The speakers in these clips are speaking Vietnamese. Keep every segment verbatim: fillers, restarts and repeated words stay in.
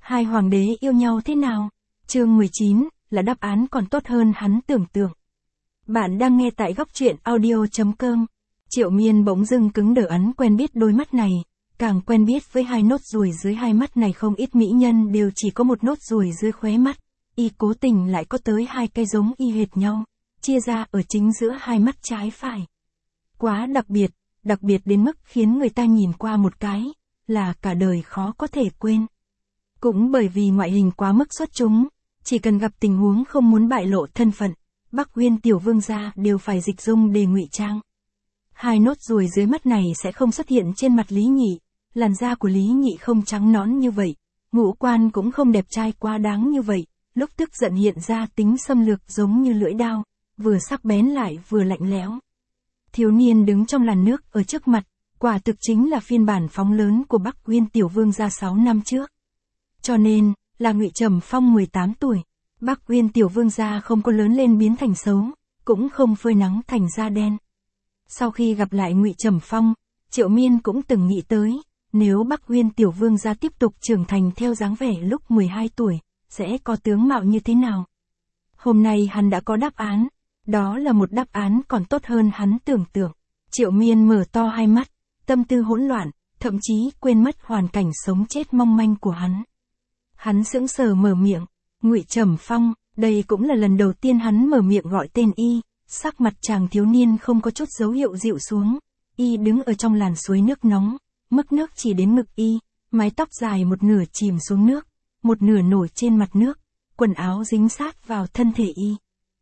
Hai hoàng đế yêu nhau thế nào? Chương mười chín, là đáp án còn tốt hơn hắn tưởng tượng. Bạn đang nghe tại góc truyện audio chấm com. Triệu Miên bỗng dưng cứng đờ, ắn quen biết đôi mắt này, càng quen biết với hai nốt ruồi dưới hai mắt này. Không ít mỹ nhân đều chỉ có một nốt ruồi dưới khóe mắt, y cố tình lại có tới hai cái giống y hệt nhau, chia ra ở chính giữa hai mắt trái phải. Quá đặc biệt, đặc biệt đến mức khiến người ta nhìn qua một cái, là cả đời khó có thể quên. Cũng bởi vì ngoại hình quá mức xuất chúng, chỉ cần gặp tình huống không muốn bại lộ thân phận, Bắc Uyên tiểu vương gia đều phải dịch dung để ngụy trang. Hai nốt ruồi dưới mắt này sẽ không xuất hiện trên mặt Lý Nhị, làn da của Lý Nhị không trắng nõn như vậy, ngũ quan cũng không đẹp trai quá đáng như vậy, lúc tức giận hiện ra tính xâm lược giống như lưỡi dao, vừa sắc bén lại vừa lạnh lẽo. Thiếu niên đứng trong làn nước ở trước mặt, quả thực chính là phiên bản phóng lớn của Bắc Uyên tiểu vương gia sáu năm trước. Cho nên, là Ngụy Trầm Phong mười tám tuổi, Bắc Uyên tiểu vương gia không có lớn lên biến thành xấu, cũng không phơi nắng thành da đen. Sau khi gặp lại Ngụy Trầm Phong, Triệu Miên cũng từng nghĩ tới, nếu Bắc Uyên tiểu vương gia tiếp tục trưởng thành theo dáng vẻ lúc mười hai tuổi, sẽ có tướng mạo như thế nào. Hôm nay hắn đã có đáp án, đó là một đáp án còn tốt hơn hắn tưởng tượng. Triệu Miên mở to hai mắt, tâm tư hỗn loạn, thậm chí quên mất hoàn cảnh sống chết mong manh của hắn. Hắn sững sờ mở miệng, Ngụy Trầm Phong, đây cũng là lần đầu tiên hắn mở miệng gọi tên y, sắc mặt chàng thiếu niên không có chút dấu hiệu dịu xuống, y đứng ở trong làn suối nước nóng, mức nước chỉ đến ngực y, mái tóc dài một nửa chìm xuống nước, một nửa nổi trên mặt nước, quần áo dính sát vào thân thể y.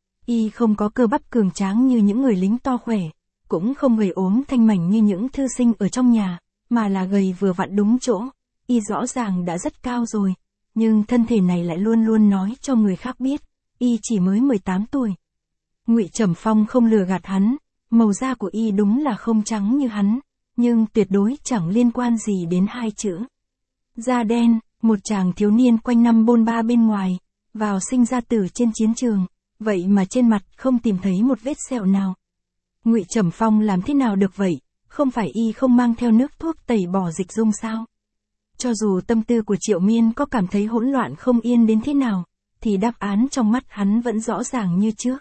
Y không có cơ bắp cường tráng như những người lính to khỏe, cũng không gầy ốm thanh mảnh như những thư sinh ở trong nhà, mà là gầy vừa vặn đúng chỗ. Y rõ ràng đã rất cao rồi, nhưng thân thể này lại luôn luôn nói cho người khác biết, y chỉ mới mười tám tuổi. Ngụy Trầm Phong không lừa gạt hắn, màu da của y đúng là không trắng như hắn, nhưng tuyệt đối chẳng liên quan gì đến hai chữ da đen. Một chàng thiếu niên quanh năm bôn ba bên ngoài, vào sinh ra tử trên chiến trường, vậy mà trên mặt không tìm thấy một vết sẹo nào. Ngụy Trầm Phong làm thế nào được vậy, không phải y không mang theo nước thuốc tẩy bỏ dịch dung sao? Cho dù tâm tư của Triệu Miên có cảm thấy hỗn loạn không yên đến thế nào, thì đáp án trong mắt hắn vẫn rõ ràng như trước.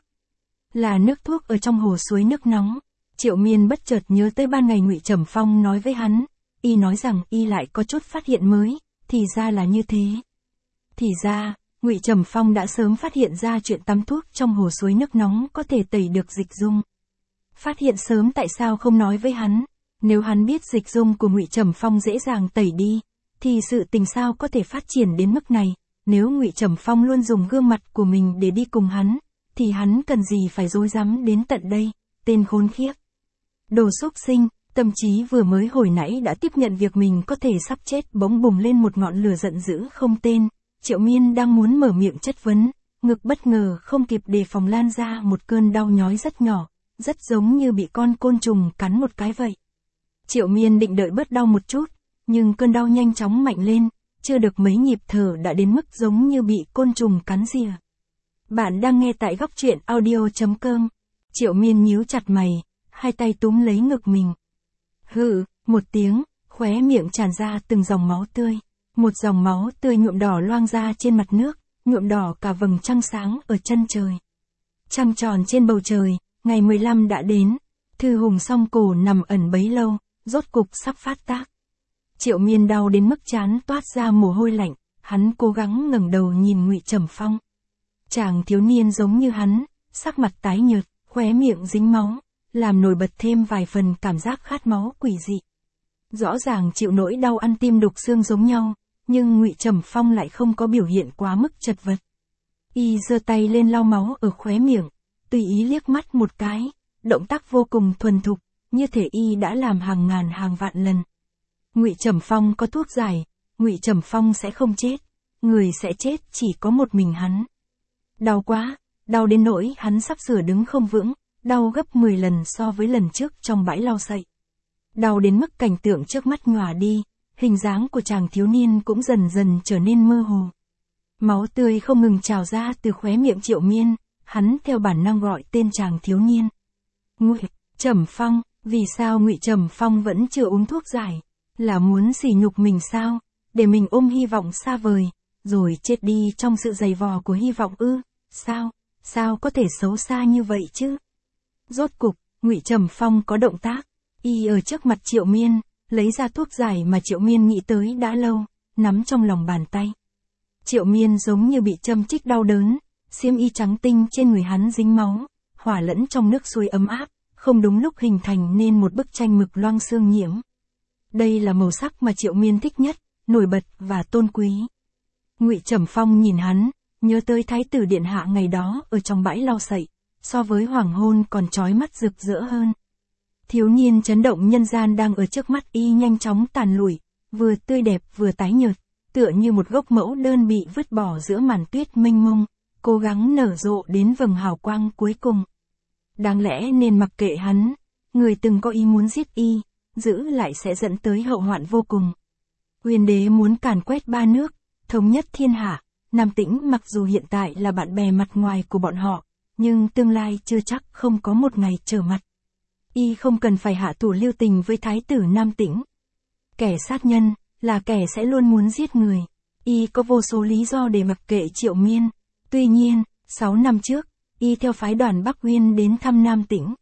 Là nước thuốc ở trong hồ suối nước nóng. Triệu Miên bất chợt nhớ tới ban ngày Ngụy Trầm Phong nói với hắn, y nói rằng y lại có chút phát hiện mới, thì ra là như thế. Thì ra, Ngụy Trầm Phong đã sớm phát hiện ra chuyện tắm thuốc trong hồ suối nước nóng có thể tẩy được dịch dung. Phát hiện sớm tại sao không nói với hắn, nếu hắn biết dịch dung của Ngụy Trầm Phong dễ dàng tẩy đi, thì sự tình sao có thể phát triển đến mức này. Nếu Ngụy Trầm Phong luôn dùng gương mặt của mình để đi cùng hắn, thì hắn cần gì phải rối rắm đến tận đây, tên khốn khiếp. Đồ súc sinh, tâm trí vừa mới hồi nãy đã tiếp nhận việc mình có thể sắp chết bỗng bùng lên một ngọn lửa giận dữ không tên. Triệu Miên đang muốn mở miệng chất vấn, ngực bất ngờ không kịp đề phòng lan ra một cơn đau nhói rất nhỏ, rất giống như bị con côn trùng cắn một cái vậy. Triệu Miên định đợi bớt đau một chút, nhưng cơn đau nhanh chóng mạnh lên, chưa được mấy nhịp thở đã đến mức giống như bị côn trùng cắn rìa. Bạn đang nghe tại góc truyện audio chấm com. Triệu Miên nhíu chặt mày, hai tay túm lấy ngực mình. Hừ, một tiếng, khóe miệng tràn ra từng dòng máu tươi. Một dòng máu tươi nhuộm đỏ loang ra trên mặt nước, nhuộm đỏ cả vầng trăng sáng ở chân trời. Trăng tròn trên bầu trời, ngày mười lăm đã đến. Thư hùng song cổ nằm ẩn bấy lâu, rốt cục sắp phát tác. Triệu Miên đau đến mức trán toát ra mồ hôi lạnh, hắn cố gắng ngẩng đầu nhìn Ngụy Trầm Phong. Chàng thiếu niên giống như hắn, sắc mặt tái nhợt, khóe miệng dính máu, làm nổi bật thêm vài phần cảm giác khát máu quỷ dị. Rõ ràng chịu nỗi đau ăn tim đục xương giống nhau, nhưng Ngụy Trầm Phong lại không có biểu hiện quá mức chật vật. Y giơ tay lên lau máu ở khóe miệng, tùy ý liếc mắt một cái, động tác vô cùng thuần thục, như thể y đã làm hàng ngàn hàng vạn lần. Ngụy Trầm Phong có thuốc giải, Ngụy Trầm Phong sẽ không chết, người sẽ chết chỉ có một mình hắn. Đau quá, đau đến nỗi hắn sắp sửa đứng không vững, đau gấp mười lần so với lần trước trong bãi lau sậy. Đau đến mức cảnh tượng trước mắt nhòa đi, hình dáng của chàng thiếu niên cũng dần dần trở nên mơ hồ. Máu tươi không ngừng trào ra từ khóe miệng Triệu Miên, hắn theo bản năng gọi tên chàng thiếu niên. Ngụy Trầm Phong, vì sao Ngụy Trầm Phong vẫn chưa uống thuốc giải? Là muốn sỉ nhục mình sao? Để mình ôm hy vọng xa vời, rồi chết đi trong sự dày vò của hy vọng ư? Sao, sao có thể xấu xa như vậy chứ? Rốt cục, Ngụy Trầm Phong có động tác, y ở trước mặt Triệu Miên, lấy ra thuốc giải mà Triệu Miên nghĩ tới đã lâu, nắm trong lòng bàn tay. Triệu Miên giống như bị châm chích đau đớn, xiêm y trắng tinh trên người hắn dính máu, hòa lẫn trong nước suối ấm áp, không đúng lúc hình thành nên một bức tranh mực loang xương nhiễm. Đây là màu sắc mà Triệu Miên thích nhất, nổi bật và tôn quý. Ngụy Trầm Phong nhìn hắn, nhớ tới Thái tử điện hạ ngày đó ở trong bãi lau sậy, so với hoàng hôn còn chói mắt rực rỡ hơn. Thiếu niên chấn động nhân gian đang ở trước mắt y nhanh chóng tàn lụi, vừa tươi đẹp vừa tái nhợt, tựa như một gốc mẫu đơn bị vứt bỏ giữa màn tuyết mênh mông, cố gắng nở rộ đến vầng hào quang cuối cùng. Đáng lẽ nên mặc kệ hắn, người từng có ý muốn giết y, giữ lại sẽ dẫn tới hậu hoạn vô cùng. Huyền đế muốn càn quét ba nước, thống nhất thiên hạ, Nam Tĩnh mặc dù hiện tại là bạn bè mặt ngoài của bọn họ, nhưng tương lai chưa chắc không có một ngày trở mặt. Y không cần phải hạ thủ lưu tình với thái tử Nam Tĩnh. Kẻ sát nhân, là kẻ sẽ luôn muốn giết người. Y có vô số lý do để mặc kệ Triệu Miên. Tuy nhiên, sáu năm trước, y theo phái đoàn Bắc Uyên đến thăm Nam Tĩnh.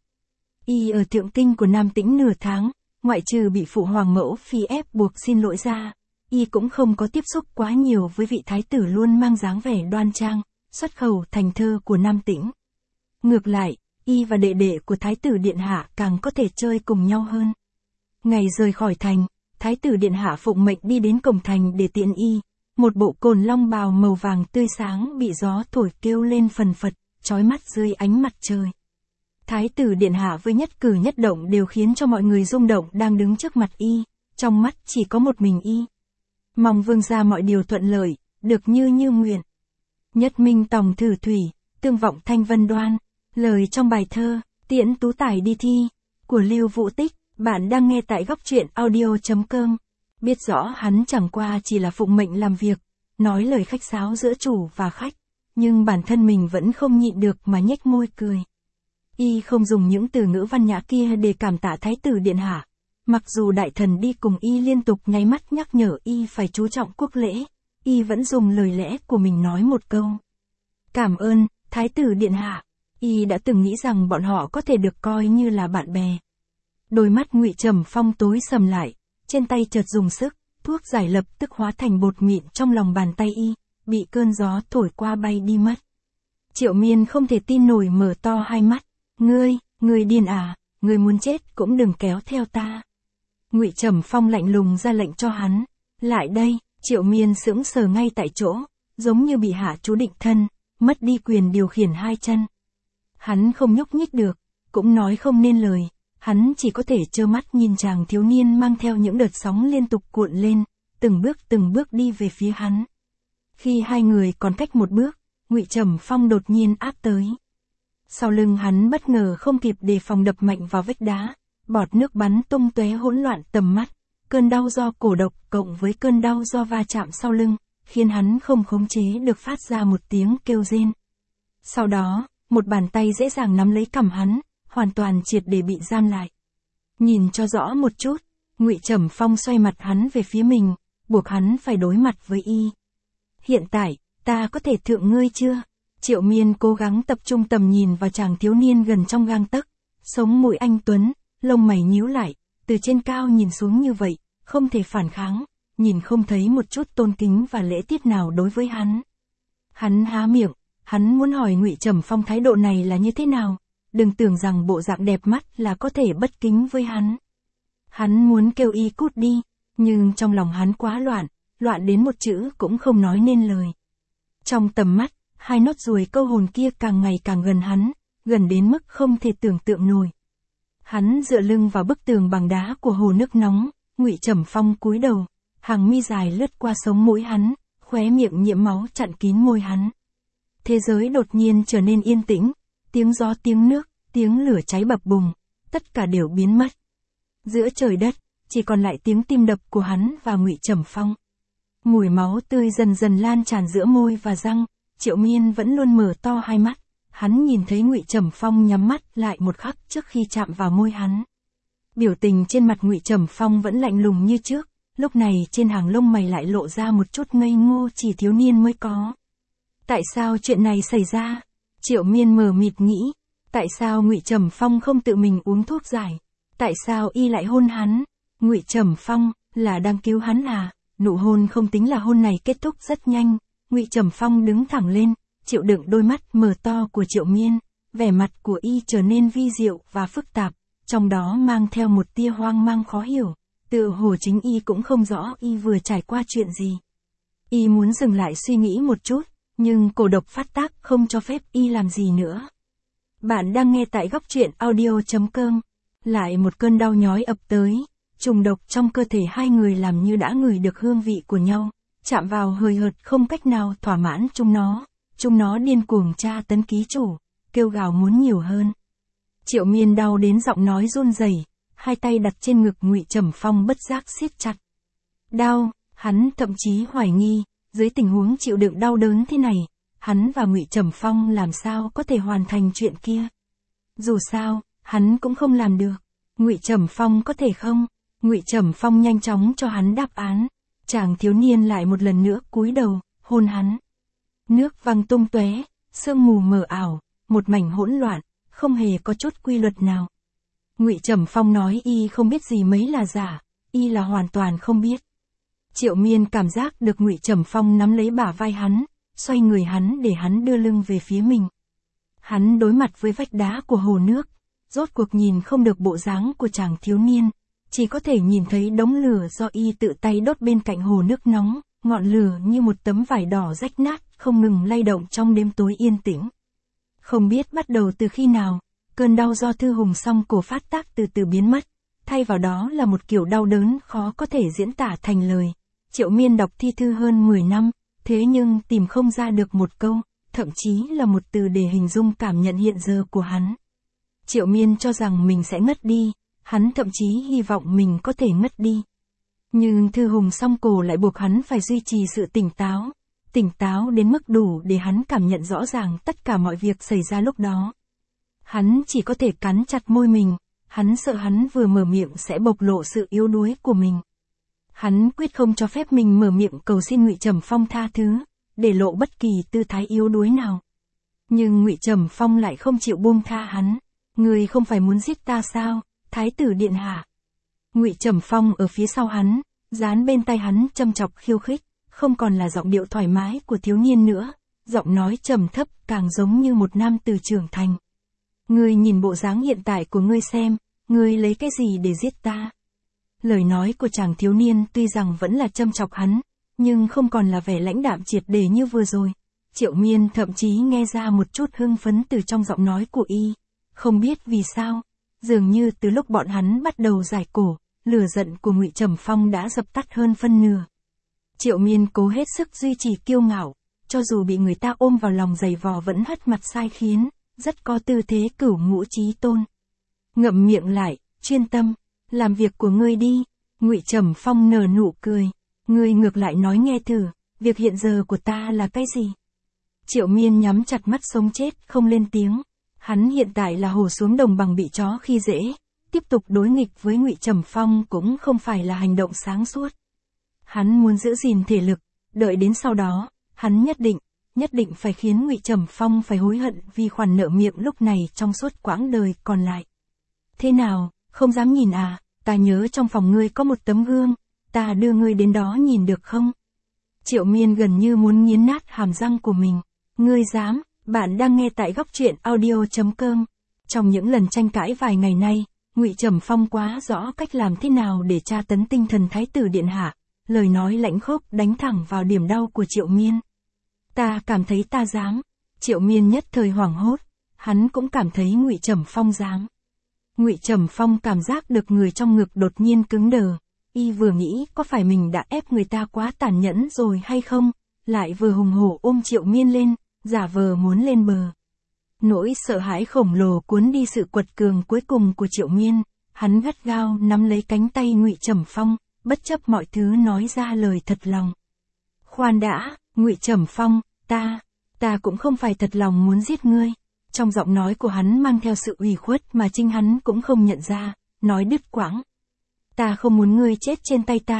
Y ở thượng kinh của Nam Tĩnh nửa tháng, ngoại trừ bị phụ hoàng mẫu phi ép buộc xin lỗi ra, y cũng không có tiếp xúc quá nhiều với vị thái tử luôn mang dáng vẻ đoan trang, xuất khẩu thành thơ của Nam Tĩnh. Ngược lại, y và đệ đệ của thái tử điện hạ càng có thể chơi cùng nhau hơn. Ngày rời khỏi thành, thái tử điện hạ phụng mệnh đi đến cổng thành để tiễn y, một bộ cồn long bào màu vàng tươi sáng bị gió thổi kêu lên phần phật, chói mắt dưới ánh mặt trời. Thái tử điện hạ với nhất cử nhất động đều khiến cho mọi người rung động đang đứng trước mặt y, trong mắt chỉ có một mình y. Mong vương gia mọi điều thuận lợi, được như như nguyện. Nhất minh tòng thử thủy, tương vọng thanh vân đoan, lời trong bài thơ, tiễn tú tài đi thi, của Lưu Vũ Tích, bạn đang nghe tại góc truyện audio chấm com. Biết rõ hắn chẳng qua chỉ là phụng mệnh làm việc, nói lời khách sáo giữa chủ và khách, nhưng bản thân mình vẫn không nhịn được mà nhếch môi cười. Y không dùng những từ ngữ văn nhã kia để cảm tạ thái tử điện hạ. Mặc dù đại thần đi cùng y liên tục nháy mắt nhắc nhở y phải chú trọng quốc lễ, y vẫn dùng lời lẽ của mình nói một câu. Cảm ơn, thái tử điện hạ. Y đã từng nghĩ rằng bọn họ có thể được coi như là bạn bè. Đôi mắt Ngụy Trầm Phong tối sầm lại, trên tay chợt dùng sức, thuốc giải lập tức hóa thành bột mịn trong lòng bàn tay y, bị cơn gió thổi qua bay đi mất. Triệu Miên không thể tin nổi mở to hai mắt. Ngươi, ngươi điên à, ngươi muốn chết cũng đừng kéo theo ta. Ngụy Trầm Phong lạnh lùng ra lệnh cho hắn. Lại đây, Triệu Miên sững sờ ngay tại chỗ, giống như bị hạ chú định thân, mất đi quyền điều khiển hai chân. Hắn không nhúc nhích được, cũng nói không nên lời, hắn chỉ có thể trơ mắt nhìn chàng thiếu niên mang theo những đợt sóng liên tục cuộn lên, từng bước từng bước đi về phía hắn. Khi hai người còn cách một bước, Ngụy Trầm Phong đột nhiên áp tới. Sau lưng hắn bất ngờ không kịp đề phòng đập mạnh vào vách đá, bọt nước bắn tung tóe hỗn loạn tầm mắt, cơn đau do cổ độc cộng với cơn đau do va chạm sau lưng, khiến hắn không khống chế được phát ra một tiếng kêu rên. Sau đó, một bàn tay dễ dàng nắm lấy cằm hắn, hoàn toàn triệt để bị giam lại. Nhìn cho rõ một chút, Ngụy Trầm Phong xoay mặt hắn về phía mình, buộc hắn phải đối mặt với y. Hiện tại, ta có thể thượng ngươi chưa? Triệu Miên cố gắng tập trung tầm nhìn vào chàng thiếu niên gần trong gang tấc, sống mũi anh tuấn, lông mày nhíu lại, từ trên cao nhìn xuống như vậy, không thể phản kháng, nhìn không thấy một chút tôn kính và lễ tiết nào đối với hắn. Hắn há miệng, hắn muốn hỏi Ngụy Trầm Phong thái độ này là như thế nào, đừng tưởng rằng bộ dạng đẹp mắt là có thể bất kính với hắn. Hắn muốn kêu y cút đi, nhưng trong lòng hắn quá loạn, loạn đến một chữ cũng không nói nên lời. Trong tầm mắt, hai nốt ruồi câu hồn kia càng ngày càng gần hắn, gần đến mức không thể tưởng tượng nổi. Hắn dựa lưng vào bức tường bằng đá của hồ nước nóng, Ngụy Trầm Phong cúi đầu, hàng mi dài lướt qua sống mũi hắn, khóe miệng nhiễm máu chặn kín môi hắn. Thế giới đột nhiên trở nên yên tĩnh, tiếng gió tiếng nước, tiếng lửa cháy bập bùng, tất cả đều biến mất. Giữa trời đất, chỉ còn lại tiếng tim đập của hắn và Ngụy Trầm Phong. Mùi máu tươi dần dần lan tràn giữa môi và răng, Triệu Miên vẫn luôn mở to hai mắt, hắn nhìn thấy Ngụy Trầm Phong nhắm mắt lại một khắc trước khi chạm vào môi hắn. Biểu tình trên mặt Ngụy Trầm Phong vẫn lạnh lùng như trước, Lúc này trên hàng lông mày lại lộ ra một chút ngây ngô chỉ thiếu niên mới có. Tại sao chuyện này xảy ra? Triệu Miên mờ mịt nghĩ. Tại sao Ngụy Trầm Phong không tự mình uống thuốc giải? Tại sao y lại hôn hắn? Ngụy Trầm Phong, là đang cứu hắn à? Nụ hôn không tính là hôn này kết thúc rất nhanh. Ngụy Trầm Phong đứng thẳng lên, chịu đựng đôi mắt mờ to của Triệu Miên. Vẻ mặt của y trở nên vi diệu và phức tạp, trong đó mang theo một tia hoang mang khó hiểu. Tựa hồ chính y cũng không rõ y vừa trải qua chuyện gì. Y muốn dừng lại suy nghĩ một chút, nhưng cổ độc phát tác không cho phép y làm gì nữa. Bạn đang nghe tại góc truyện audio chấm com. Lại một cơn đau nhói ập tới, trùng độc trong cơ thể hai người làm như đã ngửi được hương vị của nhau, chạm vào hời hợt không cách nào thỏa mãn chúng nó. Chúng nó điên cuồng tra tấn ký chủ, kêu gào muốn nhiều hơn. Triệu Miên đau đến giọng nói run rẩy, hai tay đặt trên ngực Ngụy Trầm Phong bất giác siết chặt. Đau, hắn thậm chí hoài nghi, dưới tình huống chịu đựng đau đớn thế này, hắn và Ngụy Trầm Phong làm sao có thể hoàn thành chuyện kia. Dù sao, hắn cũng không làm được. Ngụy Trầm Phong có thể không? Ngụy Trầm Phong nhanh chóng cho hắn đáp án. Chàng thiếu niên lại một lần nữa cúi đầu, hôn hắn. Nước văng tung tóe, sương mù mờ ảo, một mảnh hỗn loạn, không hề có chút quy luật nào. Ngụy Trầm Phong nói y không biết gì mấy là giả, y là hoàn toàn không biết. Triệu Miên cảm giác được Ngụy Trầm Phong nắm lấy bả vai hắn, xoay người hắn để hắn đưa lưng về phía mình. Hắn đối mặt với vách đá của hồ nước, rốt cuộc nhìn không được bộ dáng của chàng thiếu niên, chỉ có thể nhìn thấy đống lửa do y tự tay đốt bên cạnh hồ nước nóng, ngọn lửa như một tấm vải đỏ rách nát, không ngừng lay động trong đêm tối yên tĩnh. Không biết bắt đầu từ khi nào, cơn đau do thư hùng song cổ phát tác từ từ biến mất, thay vào đó là một kiểu đau đớn khó có thể diễn tả thành lời. Triệu Miên đọc thi thư hơn mười năm, thế nhưng tìm không ra được một câu, thậm chí là một từ để hình dung cảm nhận hiện giờ của hắn. Triệu Miên cho rằng mình sẽ ngất đi, hắn thậm chí hy vọng mình có thể ngất đi. Nhưng thư hùng song cổ lại buộc hắn phải duy trì sự tỉnh táo, tỉnh táo đến mức đủ để hắn cảm nhận rõ ràng tất cả mọi việc xảy ra lúc đó. Hắn chỉ có thể cắn chặt môi mình, hắn sợ hắn vừa mở miệng sẽ bộc lộ sự yếu đuối của mình. Hắn quyết không cho phép mình mở miệng cầu xin Ngụy Trầm Phong tha thứ, để lộ bất kỳ tư thái yếu đuối nào. Nhưng Ngụy Trầm Phong lại không chịu buông tha hắn. Ngươi không phải muốn giết ta sao, Thái tử điện hạ? Ngụy Trầm Phong ở phía sau hắn, dán bên tai hắn châm chọc khiêu khích, không còn là giọng điệu thoải mái của thiếu niên nữa, giọng nói trầm thấp càng giống như một nam tử trưởng thành. Ngươi nhìn bộ dáng hiện tại của ngươi xem, ngươi lấy cái gì để giết ta? Lời nói của chàng thiếu niên tuy rằng vẫn là châm chọc hắn, nhưng không còn là vẻ lãnh đạm triệt để như vừa rồi. Triệu Miên thậm chí nghe ra một chút hưng phấn từ trong giọng nói của y. Không biết vì sao, dường như từ lúc bọn hắn bắt đầu giải cổ, lửa giận của Ngụy Trầm Phong đã dập tắt hơn phân nửa. Triệu Miên cố hết sức duy trì kiêu ngạo, cho dù bị người ta ôm vào lòng giày vò vẫn hất mặt sai khiến, rất có tư thế cửu ngũ chí tôn. Ngậm miệng lại, chuyên tâm, làm việc của ngươi đi. Ngụy Trầm Phong nở nụ cười, ngươi ngược lại nói nghe thử, việc hiện giờ của ta là cái gì? Triệu Miên nhắm chặt mắt sống chết không lên tiếng. Hắn hiện tại là hổ xuống đồng bằng bị chó khi dễ, tiếp tục đối nghịch với Ngụy Trầm Phong cũng không phải là hành động sáng suốt. Hắn muốn giữ gìn thể lực, đợi đến sau đó, hắn nhất định, nhất định phải khiến Ngụy Trầm Phong phải hối hận vì khoản nợ miệng lúc này trong suốt quãng đời còn lại. Thế nào, không dám nhìn à, ta nhớ trong phòng ngươi có một tấm gương, ta đưa ngươi đến đó nhìn được không? Triệu Miên gần như muốn nghiến nát hàm răng của mình. Ngươi dám? Bạn đang nghe tại góc truyện audio chấm com. Trong những lần tranh cãi vài ngày nay, Ngụy Trầm Phong quá rõ cách làm thế nào để tra tấn tinh thần Thái tử điện hạ, lời nói lãnh khốc đánh thẳng vào điểm đau của Triệu Miên. Ta cảm thấy ta dám. Triệu Miên nhất thời hoảng hốt, hắn cũng cảm thấy Ngụy Trầm Phong dám. Ngụy Trầm Phong cảm giác được người trong ngực đột nhiên cứng đờ, y vừa nghĩ có phải mình đã ép người ta quá tàn nhẫn rồi hay không, lại vừa hùng hổ ôm Triệu Miên lên, giả vờ muốn lên bờ. Nỗi sợ hãi khổng lồ cuốn đi sự quật cường cuối cùng của Triệu Miên, hắn gắt gao nắm lấy cánh tay Ngụy Trầm Phong, bất chấp mọi thứ nói ra lời thật lòng. Khoan đã, Ngụy Trầm Phong, ta, ta cũng không phải thật lòng muốn giết ngươi. Trong giọng nói của hắn mang theo sự ủy khuất mà chính hắn cũng không nhận ra, nói đứt quãng. Ta không muốn ngươi chết trên tay ta,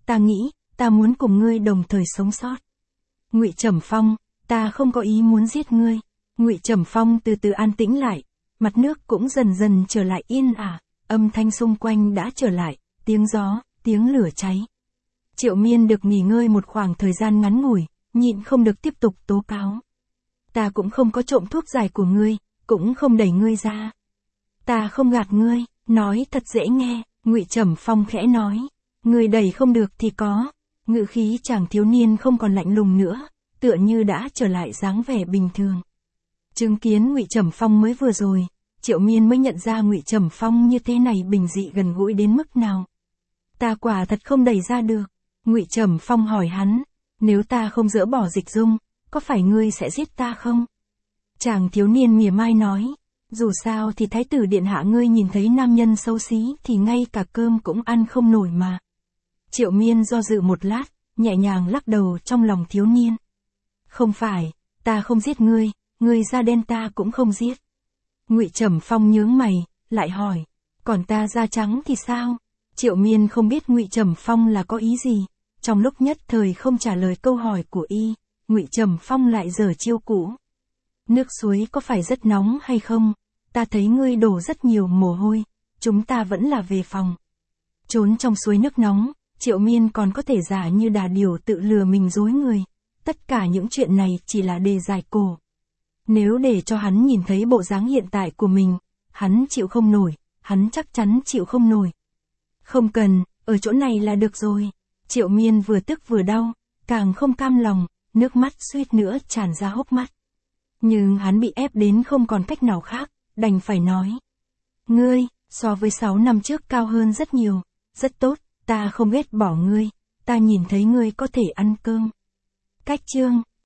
ta nghĩ, ta muốn cùng ngươi đồng thời sống sót. Ngụy Trầm Phong, ta không có ý muốn giết ngươi. Ngụy Trầm Phong từ từ an tĩnh lại, mặt nước cũng dần dần trở lại yên ả, âm thanh xung quanh đã trở lại, tiếng gió, tiếng lửa cháy. Triệu Miên được nghỉ ngơi một khoảng thời gian ngắn ngủi, nhịn không được tiếp tục tố cáo. Ta cũng không có trộm thuốc giải của ngươi, cũng không đẩy ngươi ra. Ta không gạt ngươi, nói thật dễ nghe, Ngụy Trầm Phong khẽ nói. Ngươi đẩy không được thì có. Ngữ khí chàng thiếu niên không còn lạnh lùng nữa, tựa như đã trở lại dáng vẻ bình thường. Chứng kiến Ngụy Trầm Phong mới vừa rồi, Triệu Miên mới nhận ra Ngụy Trầm Phong như thế này bình dị gần gũi đến mức nào. Ta quả thật không đẩy ra được. Ngụy Trầm Phong hỏi hắn, nếu ta không dỡ bỏ dịch dung, có phải ngươi sẽ giết ta không? Chàng thiếu niên mỉa mai nói, dù sao thì thái tử điện hạ ngươi nhìn thấy nam nhân xấu xí thì ngay cả cơm cũng ăn không nổi mà. Triệu Miên do dự một lát, nhẹ nhàng lắc đầu trong lòng thiếu niên. Không phải, ta không giết ngươi, ngươi da đen ta cũng không giết. Ngụy Trầm Phong nhướng mày, lại hỏi, còn ta da trắng thì sao? Triệu Miên không biết Ngụy Trầm Phong là có ý gì, trong lúc nhất thời không trả lời câu hỏi của y, Ngụy Trầm Phong lại giở chiêu cũ. Nước suối có phải rất nóng hay không? Ta thấy ngươi đổ rất nhiều mồ hôi, chúng ta vẫn là về phòng. Trốn trong suối nước nóng, Triệu Miên còn có thể giả như đà điểu tự lừa mình dối người. Tất cả những chuyện này chỉ là đề giải cổ. Nếu để cho hắn nhìn thấy bộ dáng hiện tại của mình, hắn chịu không nổi, hắn chắc chắn chịu không nổi. Không cần, ở chỗ này là được rồi. Triệu Miên vừa tức vừa đau, càng không cam lòng, nước mắt suýt nữa tràn ra hốc mắt. Nhưng hắn bị ép đến không còn cách nào khác, đành phải nói. Ngươi, so với sáu năm trước cao hơn rất nhiều, rất tốt, ta không ghét bỏ ngươi, ta nhìn thấy ngươi có thể ăn cơm. Cách chương